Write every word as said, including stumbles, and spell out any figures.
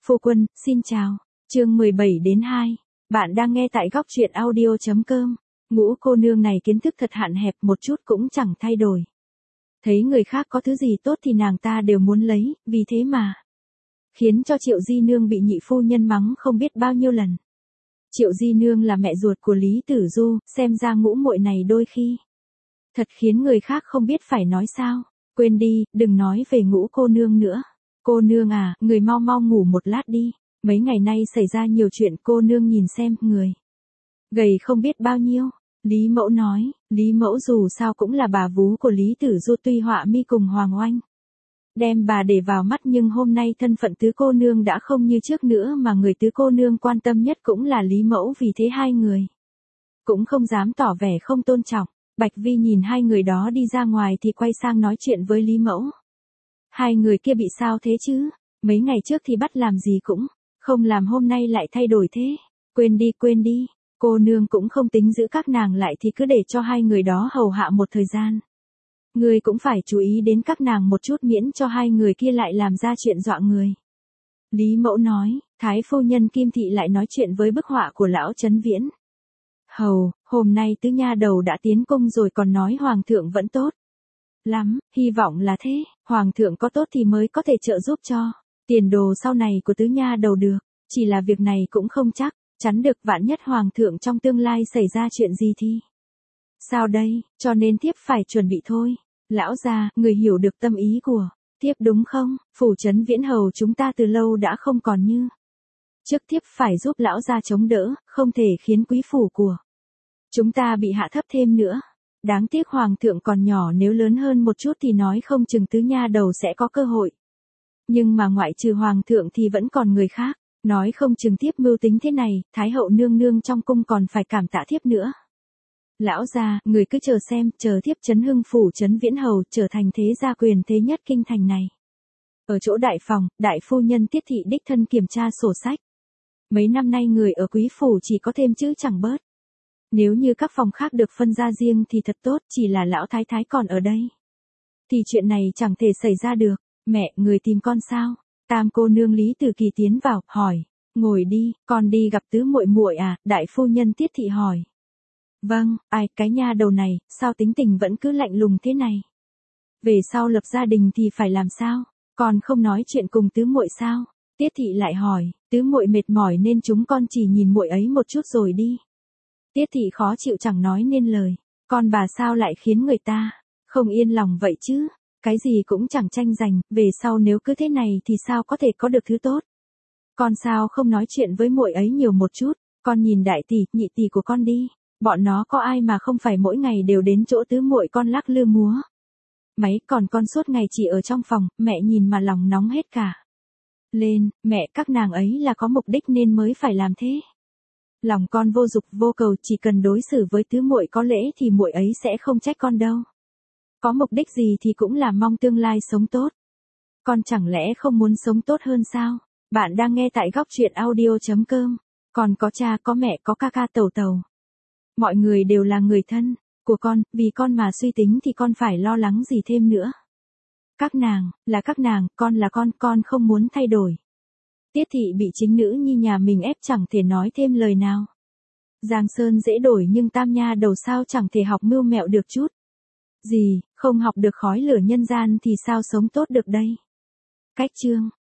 Phu quân, xin chào. Chương mười bảy đến hai. Bạn đang nghe tại góc truyện audio chấm com. Ngũ cô nương này kiến thức thật hạn hẹp, một chút cũng chẳng thay đổi. Thấy người khác có thứ gì tốt thì nàng ta đều muốn lấy, vì thế mà khiến cho Triệu Di Nương bị nhị phu nhân mắng không biết bao nhiêu lần. Triệu Di Nương là mẹ ruột của Lý Tử Du, xem ra ngũ muội này đôi khi thật khiến người khác không biết phải nói sao. Quên đi, đừng nói về ngũ cô nương nữa. Cô nương à, người mau mau ngủ một lát đi. Mấy ngày nay xảy ra nhiều chuyện, cô nương nhìn xem, người gầy không biết bao nhiêu. Lý Mẫu nói, Lý Mẫu dù sao cũng là bà vú của Lý Tử Du, tuy họa mi cùng Hoàng Oanh đem bà để vào mắt, nhưng hôm nay thân phận tứ cô nương đã không như trước nữa, mà người tứ cô nương quan tâm nhất cũng là Lý Mẫu, vì thế hai người cũng không dám tỏ vẻ không tôn trọng. Bạch Vi nhìn hai người đó đi ra ngoài thì quay sang nói chuyện với Lý Mẫu. Hai người kia bị sao thế chứ? Mấy ngày trước thì bắt làm gì cũng không làm, hôm nay lại thay đổi thế. Quên đi, quên đi, cô nương cũng không tính giữ các nàng lại thì cứ để cho hai người đó hầu hạ một thời gian. Người cũng phải chú ý đến các nàng một chút, miễn cho hai người kia lại làm ra chuyện dọa người. Lý Mẫu nói, Thái phu nhân Kim Thị lại nói chuyện với bức họa của lão Trấn Viễn. Hầu, hôm nay tứ nha đầu đã tiến cung rồi, còn nói hoàng thượng vẫn tốt lắm, hy vọng là thế, hoàng thượng có tốt thì mới có thể trợ giúp cho tiền đồ sau này của tứ nha đầu được, chỉ là việc này cũng không chắc chắn được, vạn nhất hoàng thượng trong tương lai xảy ra chuyện gì thì sao đây, cho nên thiếp phải chuẩn bị thôi. Lão gia, người hiểu được tâm ý của thiếp đúng không? Phủ Trấn Viễn hầu chúng ta từ lâu đã không còn như trước, thiếp phải giúp lão gia chống đỡ, không thể khiến quý phủ của chúng ta bị hạ thấp thêm nữa. Đáng tiếc hoàng thượng còn nhỏ, nếu lớn hơn một chút thì nói không chừng tứ nha đầu sẽ có cơ hội. Nhưng mà ngoại trừ hoàng thượng thì vẫn còn người khác, nói không chừng thiếp mưu tính thế này, thái hậu nương nương trong cung còn phải cảm tạ thiếp nữa. Lão gia, người cứ chờ xem, chờ thiếp Trấn Hưng phủ Trấn Viễn hầu trở thành thế gia quyền thế nhất kinh thành này. Ở chỗ đại phòng, đại phu nhân Tiết Thị đích thân kiểm tra sổ sách. Mấy năm nay người ở quý phủ chỉ có thêm chứ chẳng bớt. Nếu như các phòng khác được phân ra riêng thì thật tốt, chỉ là lão thái thái còn ở đây thì chuyện này chẳng thể xảy ra được. Mẹ, người tìm con sao? Tam cô nương Lý Tử Kỳ tiến vào, hỏi. Ngồi đi, con đi gặp tứ muội muội à? Đại phu nhân Tiết Thị hỏi. Vâng, ai, cái nha đầu này, sao tính tình vẫn cứ lạnh lùng thế này? Về sau lập gia đình thì phải làm sao? Con không nói chuyện cùng tứ muội sao? Tiết Thị lại hỏi, tứ muội mệt mỏi nên chúng con chỉ nhìn muội ấy một chút rồi đi. Tiết Thị khó chịu chẳng nói nên lời, con bà sao lại khiến người ta không yên lòng vậy chứ? Cái gì cũng chẳng tranh giành, về sau nếu cứ thế này thì sao có thể có được thứ tốt? Con sao không nói chuyện với muội ấy nhiều một chút? Con nhìn đại tỷ, nhị tỷ của con đi, bọn nó có ai mà không phải mỗi ngày đều đến chỗ tứ muội con lắc lư múa máy, còn con suốt ngày chỉ ở trong phòng, mẹ nhìn mà lòng nóng hết cả lên. Mẹ, các nàng ấy là có mục đích nên mới phải làm thế. Lòng con vô dục vô cầu, chỉ cần đối xử với tứ muội có lễ thì muội ấy sẽ không trách con đâu. Có mục đích gì thì cũng là mong tương lai sống tốt. Con chẳng lẽ không muốn sống tốt hơn sao? Bạn đang nghe tại góc truyện audio chấm com. Còn có cha, có mẹ, có ca ca tẩu tẩu. Mọi người đều là người thân của con, vì con mà suy tính thì con phải lo lắng gì thêm nữa. Các nàng, là các nàng, con là con, con không muốn thay đổi. Tiết Thị bị chính nữ nhi nhà mình ép chẳng thể nói thêm lời nào. Giang sơn dễ đổi nhưng tam nha đầu sao chẳng thể học mưu mẹo được chút gì, không học được khói lửa nhân gian thì sao sống tốt được đây. Cách chương